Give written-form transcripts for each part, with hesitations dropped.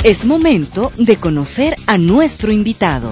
Es momento de conocer a nuestro invitado.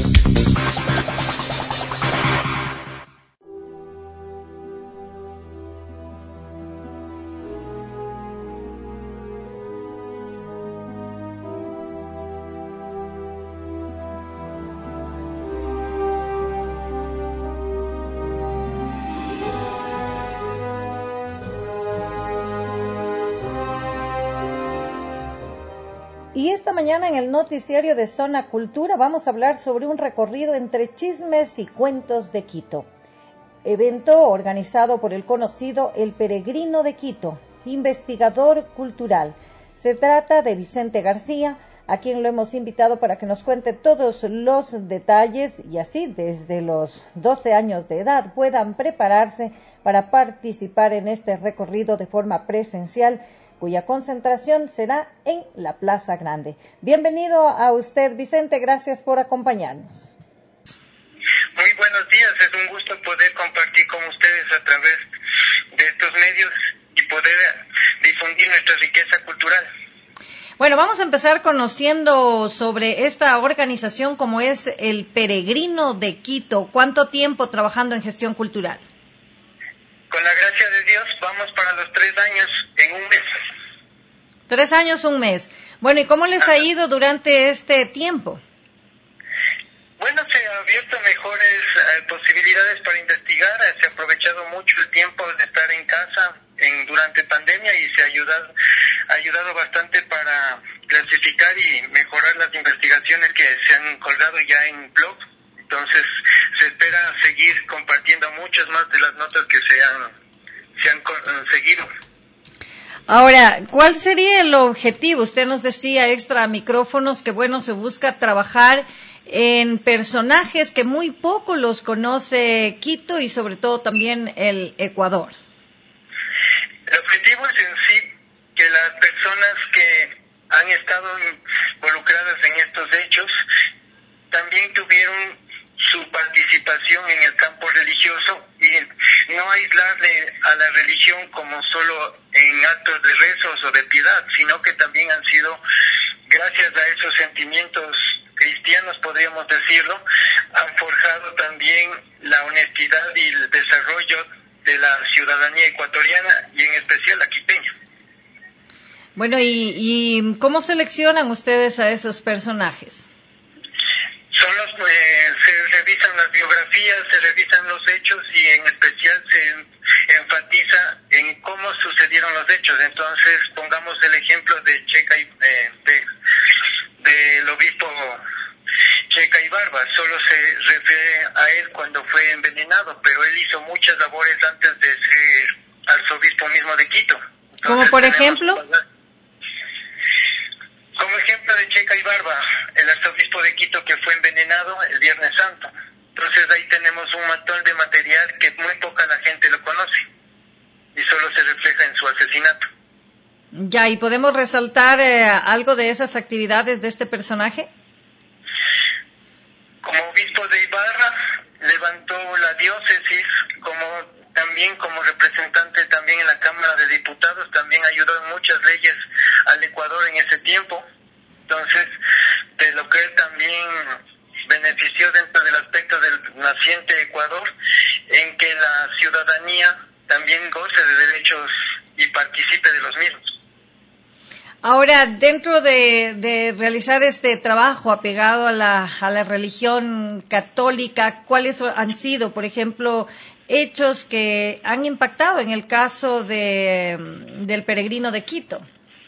Y esta mañana en el noticiario de Zona Cultura vamos a hablar sobre un recorrido entre chismes y cuentos de Quito. Evento organizado por el conocido El Peregrino de Quito, investigador cultural. Se trata de Vicente García, a quien lo hemos invitado para que nos cuente todos los detalles y así desde los 12 años de edad puedan prepararse para participar en este recorrido de forma presencial, cuya concentración será en la Plaza Grande. Bienvenido a usted, Vicente, gracias por acompañarnos. Muy buenos días, es un gusto poder compartir con ustedes a través de estos medios y poder difundir nuestra riqueza cultural. Bueno, vamos a empezar conociendo sobre esta organización como es El Peregrino de Quito. ¿Cuánto tiempo trabajando en gestión cultural? Con la gracia de Dios, vamos para los 3 años en un mes. 3 años, un mes. Bueno, ¿y cómo les ha ido durante este tiempo? Bueno, se han abierto mejores posibilidades para investigar, se ha aprovechado mucho el tiempo de estar en casa durante pandemia y se ha ayudado bastante para clasificar y mejorar las investigaciones que se han colgado ya en blog. Entonces, se espera seguir compartiendo muchas más de las notas que se han conseguido. Ahora, ¿cuál sería el objetivo? Usted nos decía extra micrófonos que, bueno, se busca trabajar en personajes que muy poco los conoce Quito y sobre todo también el Ecuador. El objetivo es en sí que las personas que han estado involucradas en estos hechos también tuvieron su participación en el campo religioso y no aislarle a la religión como solo en actos de rezos o de piedad, sino que también han sido, gracias a esos sentimientos cristianos, podríamos decirlo, han forjado también la honestidad y el desarrollo de la ciudadanía ecuatoriana y en especial la quiteña. Bueno, ¿y cómo seleccionan ustedes a esos personajes? Se revisan las biografías, se revisan los hechos y en especial se enfatiza en cómo sucedieron los hechos. Entonces, pongamos el ejemplo de del obispo Checa Ibarba. Solo se refiere a él cuando fue envenenado, pero él hizo muchas labores antes de ser arzobispo mismo de Quito. Entonces, ¿como por ejemplo? Como ejemplo de Checa Ibarba, el arzobispo de Quito que fue envenenado el Viernes Santo. Entonces ahí tenemos un montón de material que muy poca la gente lo conoce y solo se refleja en su asesinato. Ya, ¿y podemos resaltar algo de esas actividades de este personaje? Como obispo de Ibarra, levantó la diócesis, también como representante también en la Cámara de Diputados, también ayudó en muchas leyes al Ecuador en ese tiempo. Entonces, de lo que él también benefició dentro del aspecto del naciente Ecuador, en que la ciudadanía también goce de derechos y participe de los mismos. Ahora, dentro de realizar este trabajo apegado a la religión católica, ¿cuáles han sido, por ejemplo, hechos que han impactado en el caso del Peregrino de Quito?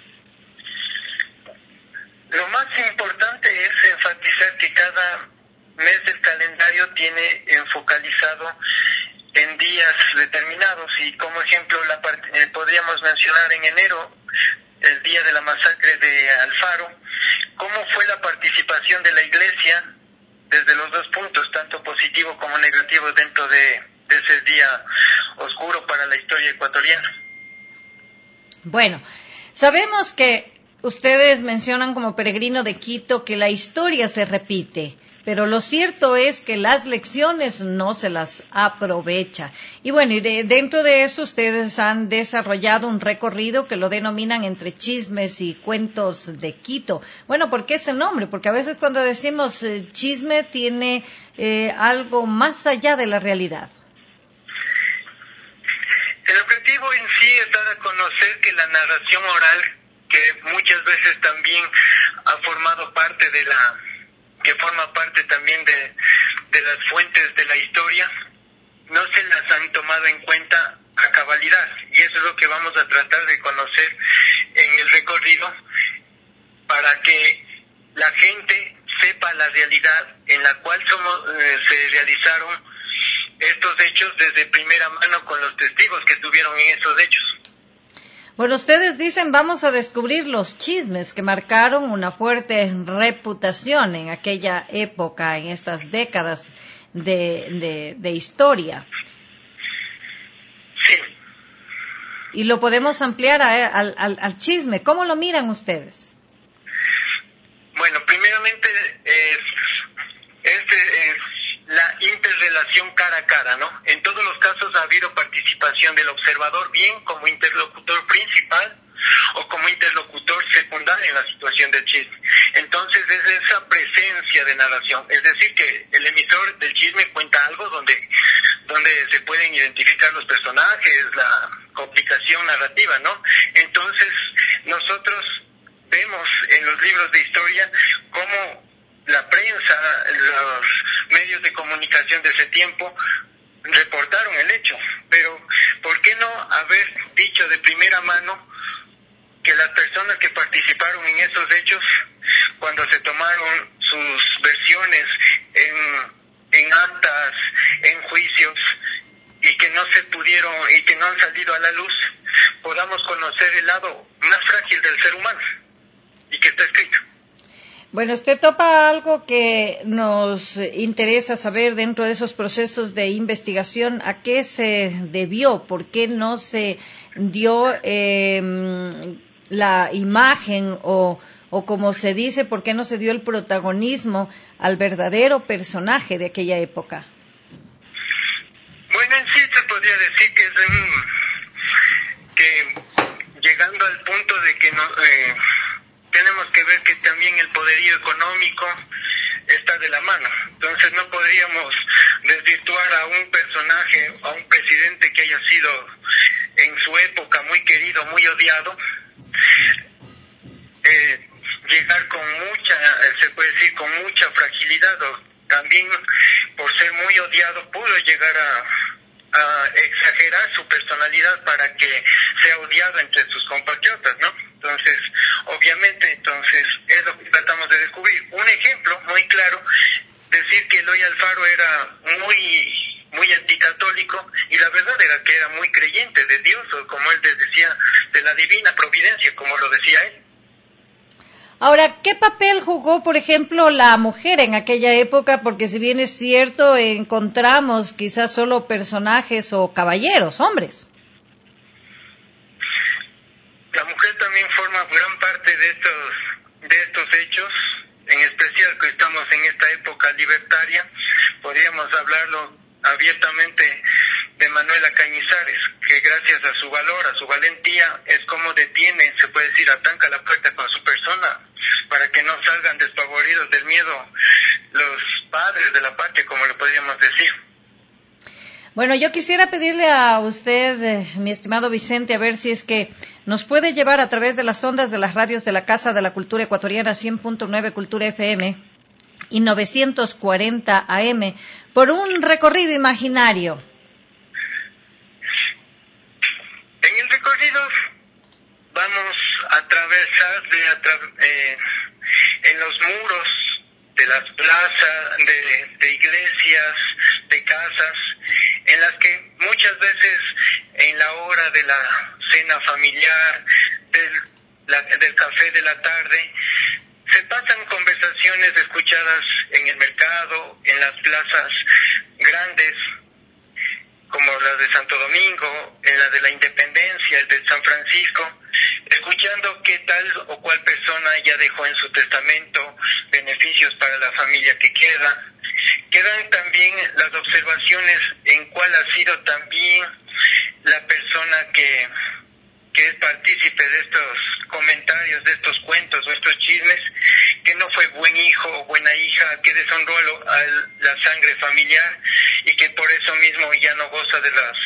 Lo más importante es enfatizar que cada mes del calendario tiene enfocalizado en días determinados y como ejemplo podríamos mencionar en enero el día de la masacre de Alfaro, cómo fue la participación de la Iglesia desde los dos puntos, tanto positivo como negativo, dentro de ese día oscuro para la historia ecuatoriana. Bueno, sabemos que ustedes mencionan como Peregrino de Quito que la historia se repite, pero lo cierto es que las lecciones no se las aprovecha. Y bueno, dentro de eso ustedes han desarrollado un recorrido que lo denominan Entre Chismes y Cuentos de Quito. Bueno, ¿por qué ese nombre? Porque a veces cuando decimos chisme tiene algo más allá de la realidad. El objetivo en sí es dar a conocer que la narración oral, que muchas veces también ha formado parte que forma parte también de las fuentes de la historia, no se las han tomado en cuenta a cabalidad, y eso es lo que vamos a tratar de conocer en el recorrido, para que la gente sepa la realidad en la cual se realizaron estos hechos desde primera mano con los testigos que estuvieron en estos hechos. Bueno, ustedes dicen vamos a descubrir los chismes que marcaron una fuerte reputación en aquella época, en estas décadas de historia. Sí. Y lo podemos ampliar al chisme. ¿Cómo lo miran ustedes? Bueno, primeramente es la interrelación cara a cara, ¿no? En todos los casos ha habido participación del observador, bien como interlocutor principal o como interlocutor secundario en la situación del chisme. Entonces es esa presencia de narración, es decir, que el emisor del chisme cuenta algo donde se pueden identificar los personajes, la complicación narrativa, ¿no? Entonces nosotros vemos en los libros de historia cómo la prensa, los medios de comunicación de ese tiempo reportaron el hecho, pero ¿por qué no haber dicho de primera mano que las personas que participaron en esos hechos, cuando se tomaron sus versiones en actas, en juicios, y que no se pudieron y que no han salido a la luz, podamos conocer el lado más frágil del ser humano y que está escrito? Bueno, usted topa algo que nos interesa saber dentro de esos procesos de investigación. ¿A qué se debió? ¿Por qué no se dio la imagen o como se dice, por qué no se dio el protagonismo al verdadero personaje de aquella época? Bueno, en sí se podría decir que que llegando al punto de que tenemos que ver que también el poderío económico está de la mano. Entonces no podríamos desvirtuar a un personaje, a un presidente que haya sido en su época muy querido, muy odiado, llegar con se puede decir, con mucha fragilidad, o también por ser muy odiado pudo llegar a exagerar su personalidad para que sea odiado entre sus compatriotas, ¿no? Entonces, obviamente, es lo que tratamos de descubrir. Un ejemplo muy claro, decir que Eloy Alfaro era muy anticatólico, y la verdad era que era muy creyente de Dios, o como él decía, de la divina providencia, como lo decía él. Ahora, ¿qué papel jugó, por ejemplo, la mujer en aquella época? Porque si bien es cierto, encontramos quizás solo personajes o caballeros, hombres. La mujer también forma gran parte de estos hechos, en especial que estamos en esta época libertaria. Podríamos hablarlo abiertamente de Manuela Cañizares, que gracias a su valor, a su valentía, es como detiene, se puede decir, atanca la puerta con su persona, para que no salgan despavoridos del miedo los padres de la patria, como le podríamos decir. Bueno, yo quisiera pedirle a usted, mi estimado Vicente, a ver si es que nos puede llevar a través de las ondas de las radios de la Casa de la Cultura Ecuatoriana 100.9 Cultura FM y 940 AM por un recorrido imaginario. En el recorrido vamos a atravesar en los muros de las plazas, de iglesias, de casas, en las que muchas veces en la hora de la cena familiar, del café de la tarde, se pasan conversaciones escuchadas en el mercado, en las plazas grandes, como la de Santo Domingo, en la de la Independencia, el de San Francisco, escuchando qué tal o cual persona persona ya dejó en su testamento beneficios para la familia que queda. Quedan también las observaciones en cuál ha sido también la persona que es partícipe de estos comentarios, de estos cuentos o estos chismes, que no fue buen hijo o buena hija, que deshonró a la sangre familiar y que por eso mismo ya no goza de los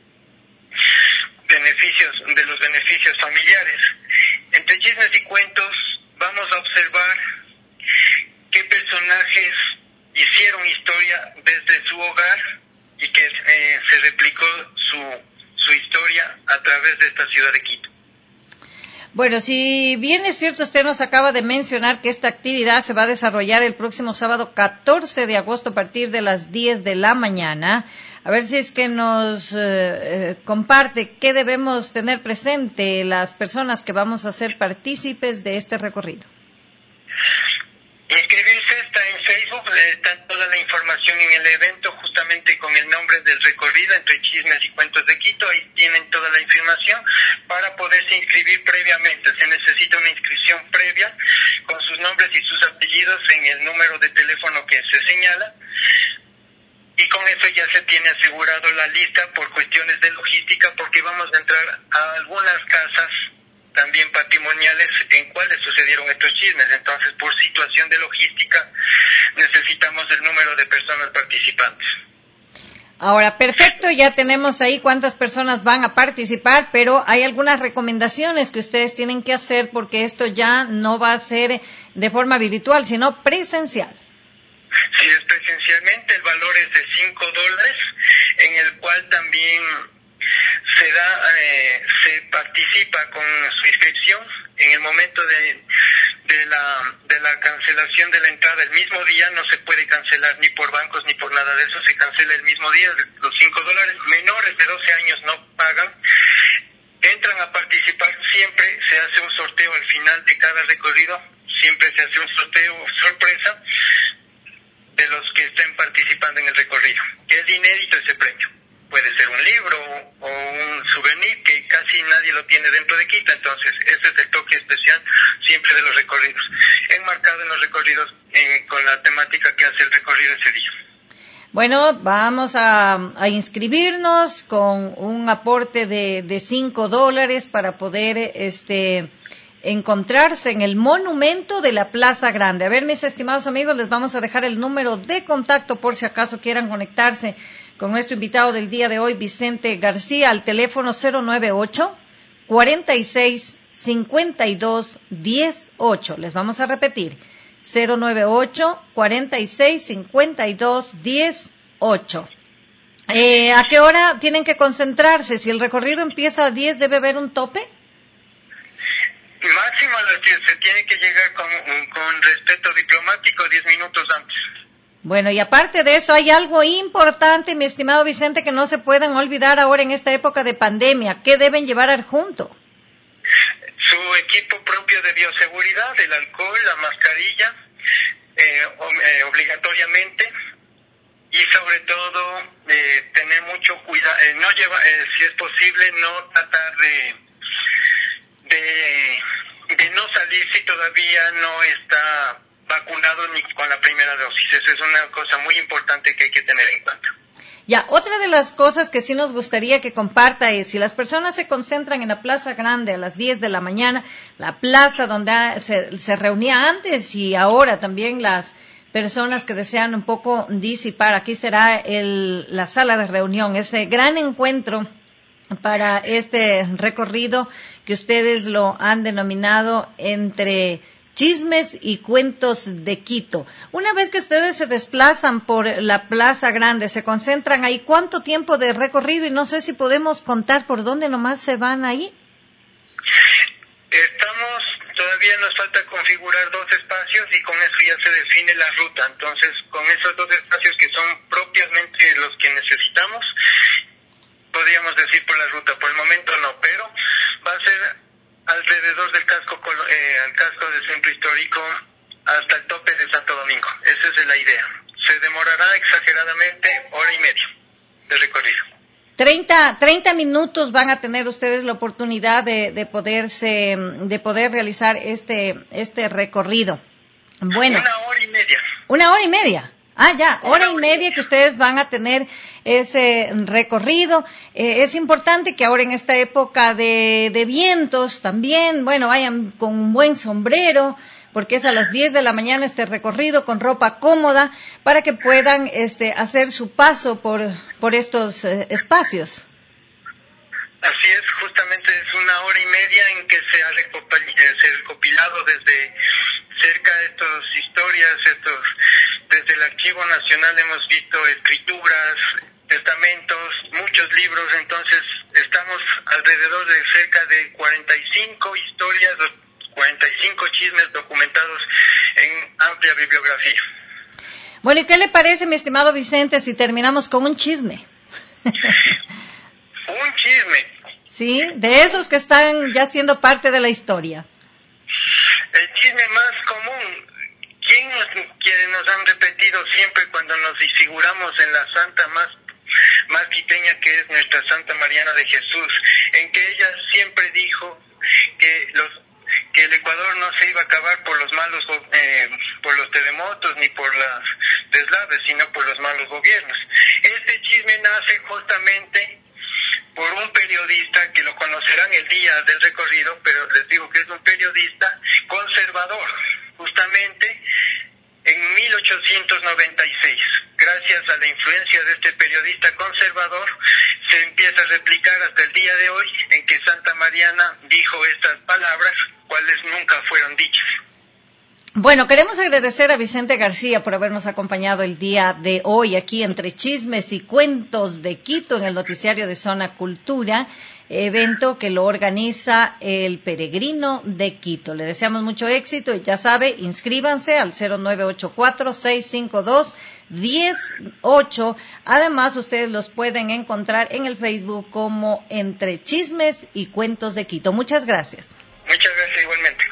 beneficios familiares. Entre chismes y cuentos vamos a observar qué personajes hicieron historia desde su hogar y que se replicó su historia a través de esta ciudad de Quito. Bueno, si bien es cierto, usted nos acaba de mencionar que esta actividad se va a desarrollar el próximo sábado 14 de agosto a partir de las 10 de la mañana. A ver si es que nos comparte qué debemos tener presente las personas que vamos a ser partícipes de este recorrido. Inscribirse está en Facebook, está toda la información en el evento, justamente con el nombre del recorrido, Entre Chismes y Cuentos de Quito. Ahí tienen toda la información. Para poderse inscribir previamente, se necesita una inscripción previa con sus nombres y sus apellidos en el número de teléfono que se señala. Y con eso ya se tiene asegurado la lista por cuestiones de logística, porque vamos a entrar a algunas casas también patrimoniales en cuales sucedieron estos chismes. Entonces, por situación de logística, necesitamos el número de personas participantes. Ahora, perfecto, ya tenemos ahí cuántas personas van a participar, pero hay algunas recomendaciones que ustedes tienen que hacer porque esto ya no va a ser de forma virtual, sino presencial. Si es presencialmente, el valor es de $5, en el cual también se participa con su inscripción. En el momento de la cancelación de la entrada, el mismo día no se puede cancelar ni por bancos ni por nada de eso, se cancela el mismo día. Los $5, menores de 12 años no pagan. Entran a participar, siempre se hace un sorteo al final de cada recorrido, siempre se hace un sorteo sorpresa de los que estén participando en el recorrido, que es inédito ese premio. Puede ser un libro o un souvenir que casi nadie lo tiene dentro de Quito, entonces ese es el toque especial siempre de los recorridos, enmarcado en los recorridos con la temática que hace el recorrido ese día. Bueno, vamos a inscribirnos con un aporte de $5 para poder encontrarse en el monumento de la Plaza Grande. A ver, mis estimados amigos, les vamos a dejar el número de contacto por si acaso quieran conectarse con nuestro invitado del día de hoy, Vicente García, al teléfono 098-46-52-18. Les vamos a repetir, 098-46-52-18. ¿A qué hora tienen que concentrarse? Si el recorrido empieza a 10, ¿debe haber un tope? Máximo a las 10, se tiene que llegar con respeto diplomático 10 minutos antes. Bueno, y aparte de eso, hay algo importante, mi estimado Vicente, que no se pueden olvidar ahora en esta época de pandemia. ¿Qué deben llevar adjunto? Su equipo propio de bioseguridad, el alcohol, la mascarilla, obligatoriamente, y sobre todo tener mucho cuidado, si es posible, no tratar de no salir si todavía no está vacunado ni con la primera dosis. Eso es una cosa muy importante que hay que tener en cuenta. Ya, otra de las cosas que sí nos gustaría que comparta es, si las personas se concentran en la Plaza Grande a las 10 de la mañana, la plaza donde se reunía antes y ahora también las personas que desean un poco disipar, aquí será la sala de reunión, ese gran encuentro para este recorrido que ustedes lo han denominado Entre Chismes y Cuentos de Quito. Una vez que ustedes se desplazan por la Plaza Grande, se concentran ahí, ¿cuánto tiempo de recorrido? Y no sé si podemos contar por dónde nomás se van ahí. Todavía nos falta configurar 2 espacios y con eso ya se define la ruta. Entonces, con esos 2 espacios que son propiamente los que necesitamos, podríamos decir por la ruta. Por el momento no, pero va a ser alrededor del casco del centro histórico hasta el tope de Santo Domingo. Esa es la idea. Se demorará exageradamente 1 hora y media de recorrido. 30 minutos van a tener ustedes la oportunidad de poder realizar este recorrido. Bueno. 1 hora y media. 1 hora y media. Ya, hora y media que ustedes van a tener ese recorrido. Es importante que ahora en esta época de vientos también, bueno, vayan con un buen sombrero, porque es a las 10 de la mañana este recorrido con ropa cómoda para que puedan hacer su paso por estos espacios. Así es, justamente es 1 hora y media en que se ha recopilado desde cerca de estas historias, desde el Archivo Nacional hemos visto escrituras, testamentos, muchos libros, entonces estamos alrededor de cerca de 45 historias, 45 chismes documentados en amplia bibliografía. Bueno, ¿y qué le parece, mi estimado Vicente, si terminamos con un chisme? Un chisme. Sí, de esos que están ya siendo parte de la historia. El chisme más común, quienes nos han repetido siempre cuando nos figuramos en la santa más quiteña que es nuestra Santa Mariana de Jesús, en que ella siempre dijo que el Ecuador no se iba a acabar por los malos, por los terremotos ni por las deslaves, sino por los malos gobiernos. Este chisme nace justamente por un periodista que lo conocerán el día del recorrido, pero les digo que es un periodista conservador, justamente en 1896. Gracias a la influencia de este periodista conservador, se empieza a replicar hasta el día de hoy en que Santa Mariana dijo estas palabras, cuales nunca fueron dichas. Bueno, queremos agradecer a Vicente García por habernos acompañado el día de hoy aquí entre chismes y cuentos de Quito en el noticiario de Zona Cultura, evento que lo organiza el Peregrino de Quito. Le deseamos mucho éxito y ya sabe, inscríbanse al 0984-652-1008. Además, ustedes los pueden encontrar en el Facebook como Entre Chismes y Cuentos de Quito. Muchas gracias. Muchas gracias igualmente.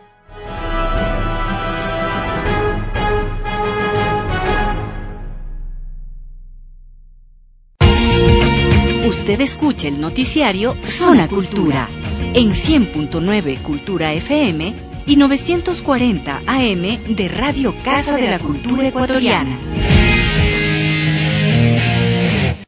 Usted escucha el noticiario Zona Cultura en 100.9 Cultura FM y 940 AM de Radio Casa de la Cultura Ecuatoriana.